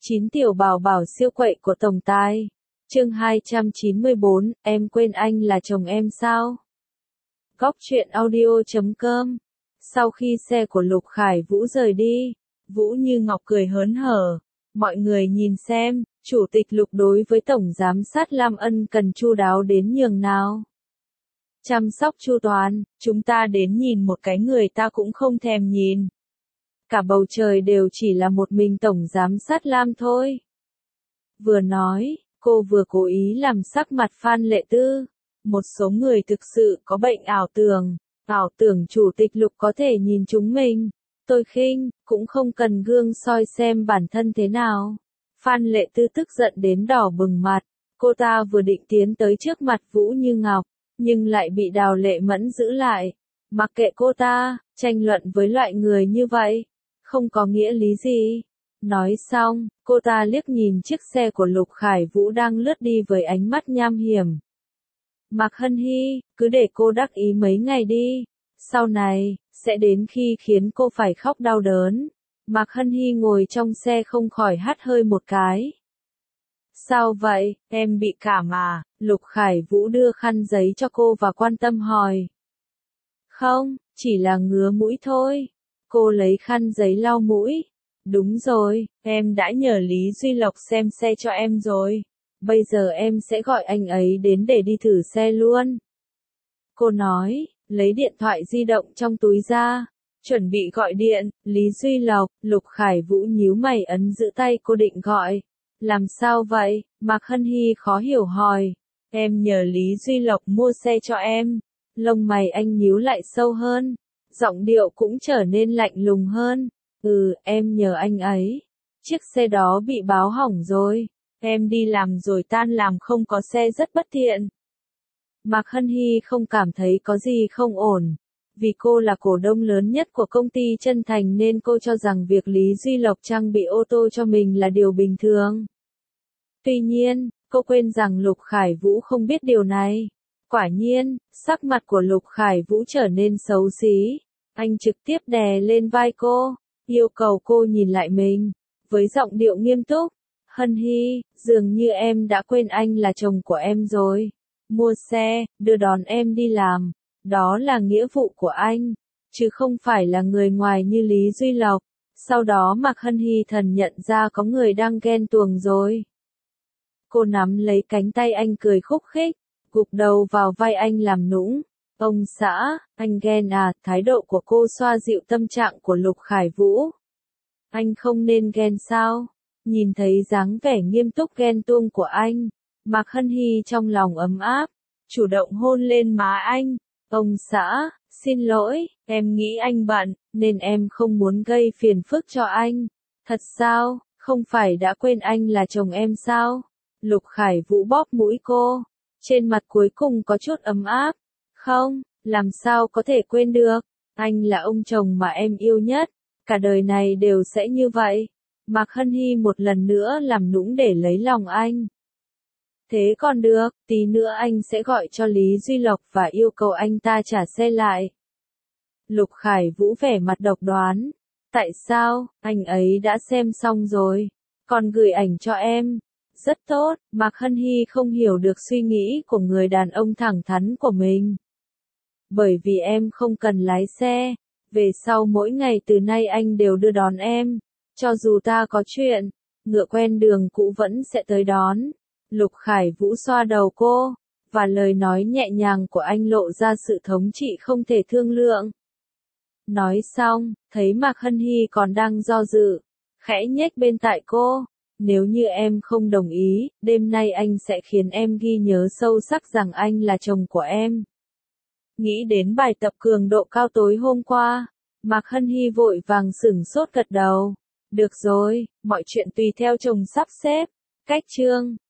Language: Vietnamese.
9 tiểu bảo bảo siêu quậy của tổng tài. Chương 294, em quên anh là chồng em sao? Góc truyện audio.com. Sau khi xe của Lục Khải Vũ rời đi, Vũ Như Ngọc cười hớn hở. Mọi người nhìn xem, Chủ tịch Lục đối với Tổng Giám sát Lam Ân cần chu đáo đến nhường nào. Chăm sóc chu toàn, chúng ta đến nhìn một cái người ta cũng không thèm nhìn. Cả bầu trời đều chỉ là một mình Tổng Giám sát Lam thôi. Vừa nói, cô vừa cố ý làm sắc mặt Phan Lệ Tư. Một số người thực sự có bệnh ảo tưởng Chủ tịch Lục có thể nhìn chúng mình. Tôi khinh, cũng không cần gương soi xem bản thân thế nào. Phan Lệ Tư tức giận đến đỏ bừng mặt. Cô ta vừa định tiến tới trước mặt Vũ Như Ngọc, nhưng lại bị Đào Lệ Mẫn giữ lại. Mặc kệ cô ta, tranh luận với loại người như vậy, không có nghĩa lý gì. Nói xong, cô ta liếc nhìn chiếc xe của Lục Khải Vũ đang lướt đi với ánh mắt nham hiểm. Mạc Hân Hy, cứ để cô đắc ý mấy ngày đi. Sau này, sẽ đến khi khiến cô phải khóc đau đớn. Mạc Hân Hy ngồi trong xe không khỏi hắt hơi một cái. Sao vậy, em bị cảm à? Lục Khải Vũ đưa khăn giấy cho cô và quan tâm hỏi. Không, chỉ là ngứa mũi thôi. Cô lấy khăn giấy lau mũi. Đúng rồi, em đã nhờ Lý Duy Lộc xem xe cho em rồi. Bây giờ em sẽ gọi anh ấy đến để đi thử xe luôn. Cô nói, lấy điện thoại di động trong túi ra, chuẩn bị gọi điện. Lý Duy Lộc, Lục Khải Vũ nhíu mày ấn giữ tay cô định gọi. Làm sao vậy? Mạc Hân Hy khó hiểu hỏi. Em nhờ Lý Duy Lộc mua xe cho em. Lông mày anh nhíu lại sâu hơn. Giọng điệu cũng trở nên lạnh lùng hơn. Em nhờ anh ấy. Chiếc xe đó bị báo hỏng rồi. Em đi làm rồi tan làm không có xe rất bất tiện. Mạc Hân Hy không cảm thấy có gì không ổn. Vì cô là cổ đông lớn nhất của công ty Chân Thành nên cô cho rằng việc Lý Duy Lộc trang bị ô tô cho mình là điều bình thường. Tuy nhiên, cô quên rằng Lục Khải Vũ không biết điều này. Quả nhiên, sắc mặt của Lục Khải Vũ trở nên xấu xí. Anh trực tiếp đè lên vai cô, yêu cầu cô nhìn lại mình, với giọng điệu nghiêm túc. Hân Hy, dường như em đã quên anh là chồng của em rồi. Mua xe, đưa đón em đi làm, đó là nghĩa vụ của anh, chứ không phải là người ngoài như Lý Duy Lộc. Sau đó Mạc Hân Hy thần nhận ra có người đang ghen tuông rồi. Cô nắm lấy cánh tay anh cười khúc khích, gục đầu vào vai anh làm nũng. Ông xã, anh ghen à? Thái độ của cô xoa dịu tâm trạng của Lục Khải Vũ. Anh không nên ghen sao? Nhìn thấy dáng vẻ nghiêm túc ghen tuông của anh, Mạc Hân Hy trong lòng ấm áp, chủ động hôn lên má anh. Ông xã, xin lỗi, em nghĩ anh bận, nên em không muốn gây phiền phức cho anh. Thật sao, không phải đã quên anh là chồng em sao? Lục Khải Vũ bóp mũi cô, trên mặt cuối cùng có chút ấm áp. Không, làm sao có thể quên được, anh là ông chồng mà em yêu nhất, cả đời này đều sẽ như vậy. Mạc Hân Hy một lần nữa làm nũng để lấy lòng anh. Thế còn được, tí nữa anh sẽ gọi cho Lý Duy Lộc và yêu cầu anh ta trả xe lại. Lục Khải Vũ vẻ mặt độc đoán. Tại sao, anh ấy đã xem xong rồi, còn gửi ảnh cho em. Rất tốt, Mạc Hân Hy không hiểu được suy nghĩ của người đàn ông thẳng thắn của mình. Bởi vì em không cần lái xe, về sau mỗi ngày từ nay anh đều đưa đón em. Cho dù ta có chuyện, ngựa quen đường cũ vẫn sẽ tới đón. Lục Khải Vũ xoa đầu cô, và lời nói nhẹ nhàng của anh lộ ra sự thống trị không thể thương lượng. Nói xong, thấy Mạc Hân Hy còn đang do dự, khẽ nhếch bên tai cô. Nếu như em không đồng ý, đêm nay anh sẽ khiến em ghi nhớ sâu sắc rằng anh là chồng của em. Nghĩ đến bài tập cường độ cao tối hôm qua, Mạc Hân Hy vội vàng sửng sốt gật đầu. Được rồi, mọi chuyện tùy theo chồng sắp xếp. Cách chương